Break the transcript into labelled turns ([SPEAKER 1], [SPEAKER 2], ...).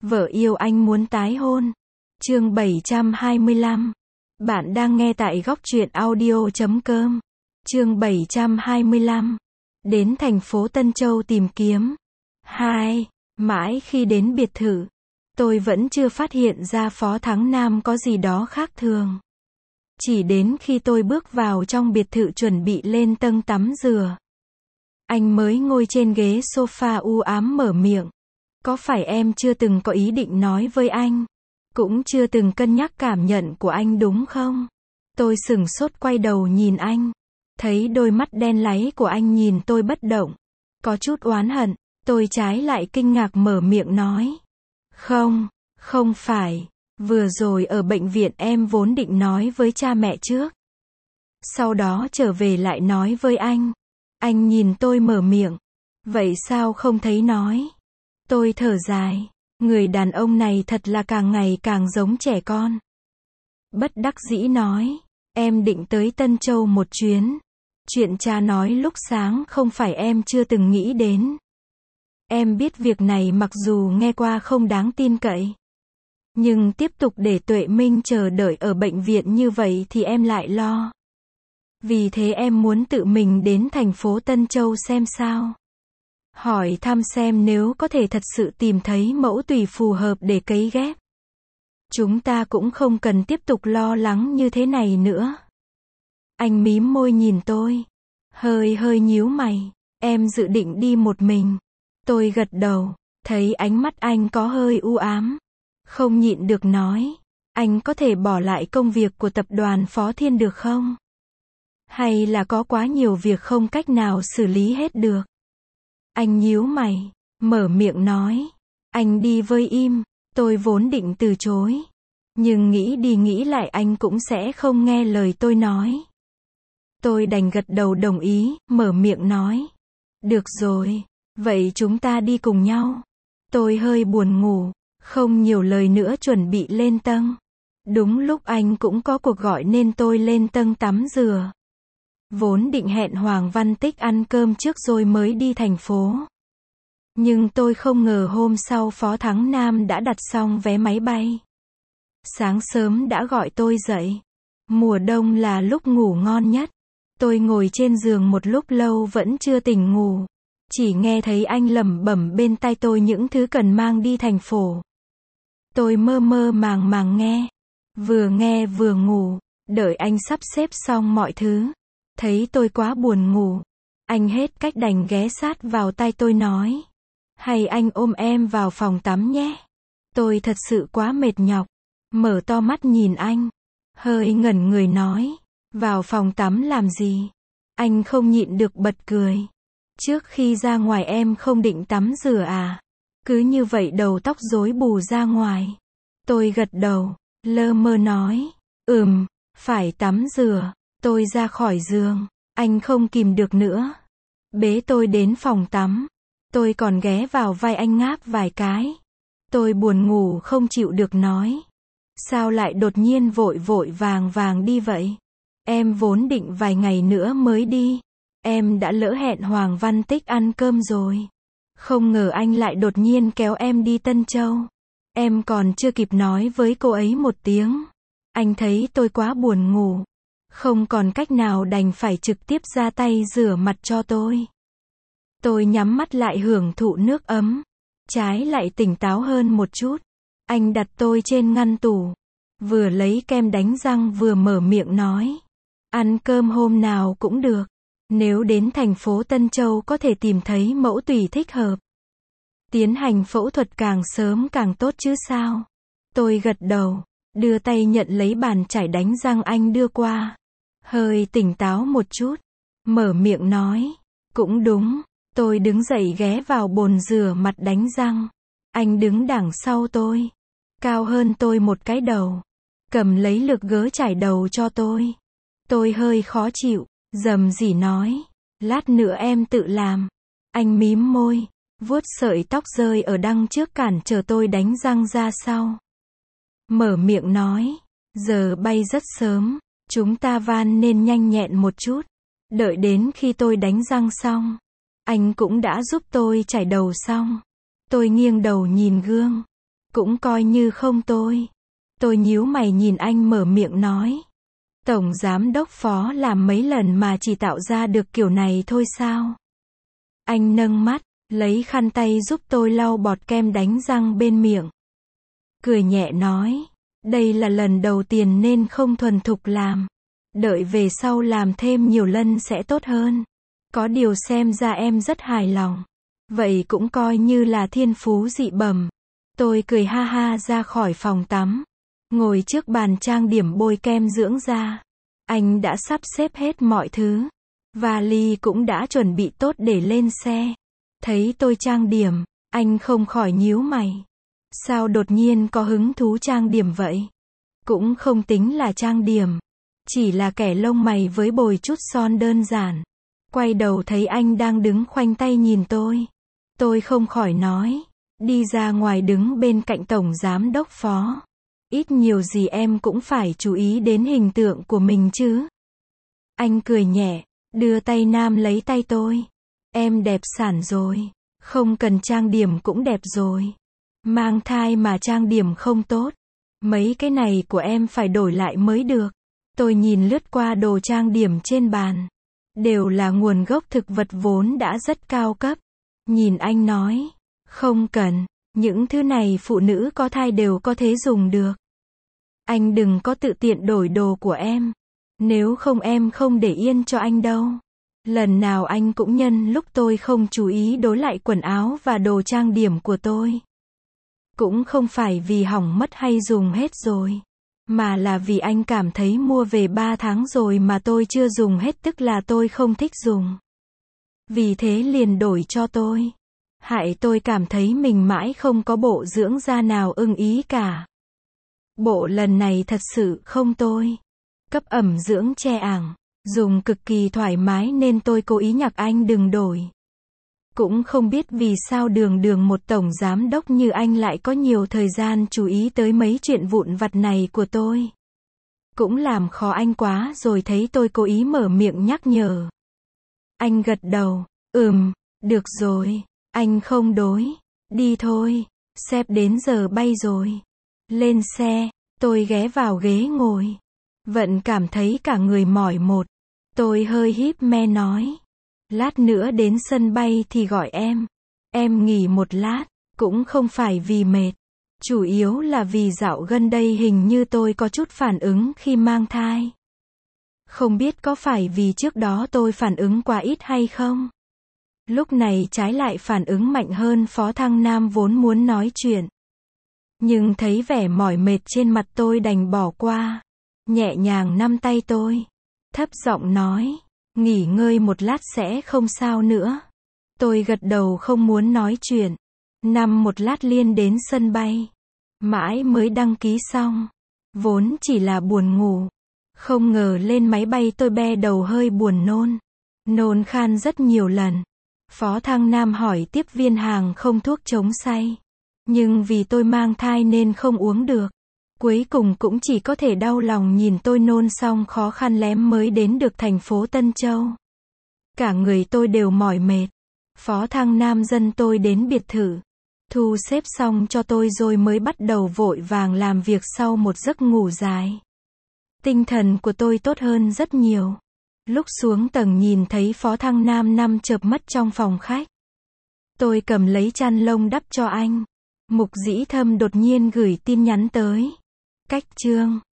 [SPEAKER 1] Vợ yêu anh muốn tái hôn. Chương 725. Bạn đang nghe tại góc truyện audio.com. Chương 725. Đến thành phố Tân Châu tìm kiếm. 2. Mãi khi đến biệt thự, tôi vẫn chưa phát hiện ra Phó Thắng Nam có gì đó khác thường. Chỉ đến khi tôi bước vào trong biệt thự chuẩn bị lên tầng tắm rửa, anh mới ngồi trên ghế sofa u ám mở miệng. Có phải em chưa từng có ý định nói với anh? Cũng chưa từng cân nhắc cảm nhận của anh đúng không? Tôi sửng sốt quay đầu nhìn anh. Thấy đôi mắt đen láy của anh nhìn tôi bất động. Có chút oán hận. Tôi trái lại kinh ngạc mở miệng nói. Không phải. Vừa rồi ở bệnh viện em vốn định nói với cha mẹ trước. Sau đó trở về lại nói với anh. Anh nhìn tôi mở miệng. Vậy sao không thấy nói? Tôi thở dài. Người đàn ông này thật là càng ngày càng giống trẻ con. Bất đắc dĩ nói. Em định tới Tân Châu một chuyến. Chuyện cha nói lúc sáng không phải em chưa từng nghĩ đến. Em biết việc này mặc dù nghe qua không đáng tin cậy. Nhưng tiếp tục để Tuệ Minh chờ đợi ở bệnh viện như vậy thì em lại lo. Vì thế em muốn tự mình đến thành phố Tân Châu xem sao. Hỏi thăm xem nếu có thể thật sự tìm thấy mẫu tùy phù hợp để cấy ghép. Chúng ta cũng không cần tiếp tục lo lắng như thế này nữa. Anh mím môi nhìn tôi. Hơi nhíu mày. Em dự định đi một mình. Tôi gật đầu. Thấy ánh mắt anh có hơi u ám. Không nhịn được nói. Anh có thể bỏ lại công việc của tập đoàn Phó Thiên được không? Hay là có quá nhiều việc không cách nào xử lý hết được? Anh nhíu mày, mở miệng nói. Anh đi với im. Tôi vốn định từ chối. Nhưng nghĩ đi nghĩ lại anh cũng sẽ không nghe lời tôi nói. Tôi đành gật đầu đồng ý, mở miệng nói. Được rồi, vậy chúng ta đi cùng nhau. Tôi hơi buồn ngủ, không nhiều lời nữa chuẩn bị lên tầng. Đúng lúc anh cũng có cuộc gọi nên tôi lên tầng tắm rửa. Vốn định hẹn Hoàng Văn Tích ăn cơm trước rồi mới đi thành phố. Nhưng tôi không ngờ hôm sau Phó Thắng Nam đã đặt xong vé máy bay. Sáng sớm đã gọi tôi dậy. Mùa đông là lúc ngủ ngon nhất. Tôi ngồi trên giường một lúc lâu vẫn chưa tỉnh ngủ. Chỉ nghe thấy anh lẩm bẩm bên tai tôi những thứ cần mang đi thành phố. Tôi mơ mơ màng nghe vừa ngủ. Đợi anh sắp xếp xong mọi thứ. Thấy tôi quá buồn ngủ. Anh hết cách đành ghé sát vào tai tôi nói. Hay anh ôm em vào phòng tắm nhé. Tôi thật sự quá mệt nhọc. Mở to mắt nhìn anh. Hơi ngẩn người nói. Vào phòng tắm làm gì? Anh không nhịn được bật cười. Trước khi ra ngoài em không định tắm rửa à? Cứ như vậy đầu tóc rối bù ra ngoài. Tôi gật đầu. Lơ mơ nói. Phải tắm rửa. Tôi ra khỏi giường. Anh không kìm được nữa. Bế tôi đến phòng tắm. Tôi còn ghé vào vai anh ngáp vài cái. Tôi buồn ngủ không chịu được nói. Sao lại đột nhiên vội vàng đi vậy? Em vốn định vài ngày nữa mới đi. Em đã lỡ hẹn Hoàng Văn Tích ăn cơm rồi. Không ngờ anh lại đột nhiên kéo em đi Tân Châu. Em còn chưa kịp nói với cô ấy một tiếng. Anh thấy tôi quá buồn ngủ. Không còn cách nào đành phải trực tiếp ra tay rửa mặt cho tôi. Tôi nhắm mắt lại hưởng thụ nước ấm. Trái lại tỉnh táo hơn một chút. Anh đặt tôi trên ngăn tủ. Vừa lấy kem đánh răng vừa mở miệng nói. Ăn cơm hôm nào cũng được. Nếu đến thành phố Tân Châu có thể tìm thấy mẫu tùy thích hợp. Tiến hành phẫu thuật càng sớm càng tốt chứ sao. Tôi gật đầu. Đưa tay nhận lấy bàn chải đánh răng anh đưa qua. Hơi tỉnh táo một chút. Mở miệng nói. Cũng đúng. Tôi đứng dậy ghé vào bồn rửa mặt đánh răng. Anh đứng đằng sau tôi. Cao hơn tôi một cái đầu. Cầm lấy lược gớ chải đầu cho tôi. Tôi hơi khó chịu. Rầm rỉ nói. Lát nữa em tự làm. Anh mím môi. Vuốt sợi tóc rơi ở đằng trước cản trở tôi đánh răng ra sau. Mở miệng nói. Giờ bay rất sớm. Chúng ta van nên nhanh nhẹn một chút. Đợi đến khi tôi đánh răng xong. Anh cũng đã giúp tôi chải đầu xong. Tôi nghiêng đầu nhìn gương. Cũng coi như không tôi. Tôi nhíu mày nhìn anh mở miệng nói. Tổng giám đốc Phó làm mấy lần mà chỉ tạo ra được kiểu này thôi sao? Anh nâng mắt, lấy khăn tay giúp tôi lau bọt kem đánh răng bên miệng. Cười nhẹ nói, đây là lần đầu tiên nên không thuần thục làm. Đợi về sau làm thêm nhiều lần sẽ tốt hơn. Có điều xem ra em rất hài lòng. Vậy cũng coi như là thiên phú dị bẩm. Tôi cười ha ha ra khỏi phòng tắm. Ngồi trước bàn trang điểm bôi kem dưỡng da. Anh đã sắp xếp hết mọi thứ. Vali cũng đã chuẩn bị tốt để lên xe. Thấy tôi trang điểm, anh không khỏi nhíu mày. Sao đột nhiên có hứng thú trang điểm vậy? Cũng không tính là trang điểm. Chỉ là kẻ lông mày với bồi chút son đơn giản. Quay đầu thấy anh đang đứng khoanh tay nhìn tôi. Tôi không khỏi nói. Đi ra ngoài đứng bên cạnh Tổng Giám đốc Phó. Ít nhiều gì em cũng phải chú ý đến hình tượng của mình chứ. Anh cười nhẹ, đưa tay nam lấy tay tôi. Em đẹp sẵn rồi. Không cần trang điểm cũng đẹp rồi. Mang thai mà trang điểm không tốt. Mấy cái này của em phải đổi lại mới được. Tôi nhìn lướt qua đồ trang điểm trên bàn. Đều là nguồn gốc thực vật vốn đã rất cao cấp. Nhìn anh nói. Không cần. Những thứ này phụ nữ có thai đều có thể dùng được. Anh đừng có tự tiện đổi đồ của em. Nếu không em không để yên cho anh đâu. Lần nào anh cũng nhân lúc tôi không chú ý đổi lại quần áo và đồ trang điểm của tôi. Cũng không phải vì hỏng mất hay dùng hết rồi. Mà là vì anh cảm thấy mua về 3 tháng rồi mà tôi chưa dùng hết, tức là tôi không thích dùng. Vì thế liền đổi cho tôi. Hại tôi cảm thấy mình mãi không có bộ dưỡng da nào ưng ý cả. Bộ lần này thật sự không tôi. Cấp ẩm dưỡng che ảng. Dùng cực kỳ thoải mái nên tôi cố ý nhắc anh đừng đổi. Cũng không biết vì sao đường một tổng giám đốc như anh lại có nhiều thời gian chú ý tới mấy chuyện vụn vặt này của tôi. Cũng làm khó anh quá rồi, thấy tôi cố ý mở miệng nhắc nhở. Anh gật đầu, được rồi, anh không đối. Đi thôi, sếp đến giờ bay rồi. Lên xe, tôi ghé vào ghế ngồi. Vẫn cảm thấy cả người mỏi một. Tôi hơi híp me nói. Lát nữa đến sân bay thì gọi em. Em nghỉ một lát, cũng không phải vì mệt. Chủ yếu là vì dạo gần đây hình như tôi có chút phản ứng khi mang thai. Không biết có phải vì trước đó tôi phản ứng quá ít hay không? Lúc này trái lại phản ứng mạnh hơn. Phó Thăng Nam vốn muốn nói chuyện. Nhưng thấy vẻ mỏi mệt trên mặt tôi đành bỏ qua. Nhẹ nhàng nắm tay tôi. Thấp giọng nói. Nghỉ ngơi một lát sẽ không sao nữa. Tôi gật đầu không muốn nói chuyện. Nằm một lát liền đến sân bay. Mãi mới đăng ký xong. Vốn chỉ là buồn ngủ. Không ngờ lên máy bay tôi be đầu hơi buồn nôn. Nôn khan rất nhiều lần. Phó Thăng Nam hỏi tiếp viên hàng không thuốc chống say. Nhưng vì tôi mang thai nên không uống được. Cuối cùng cũng chỉ có thể đau lòng nhìn tôi nôn xong khó khăn lắm mới đến được thành phố Tân Châu. Cả người tôi đều mỏi mệt. Phó Thăng Nam dẫn tôi đến biệt thự. Thu xếp xong cho tôi rồi mới bắt đầu vội vàng làm việc sau một giấc ngủ dài. Tinh thần của tôi tốt hơn rất nhiều. Lúc xuống tầng nhìn thấy Phó Thăng Nam nằm chợp mắt trong phòng khách. Tôi cầm lấy chăn lông đắp cho anh. Mục Dĩ Thâm đột nhiên gửi tin nhắn tới. Cách chương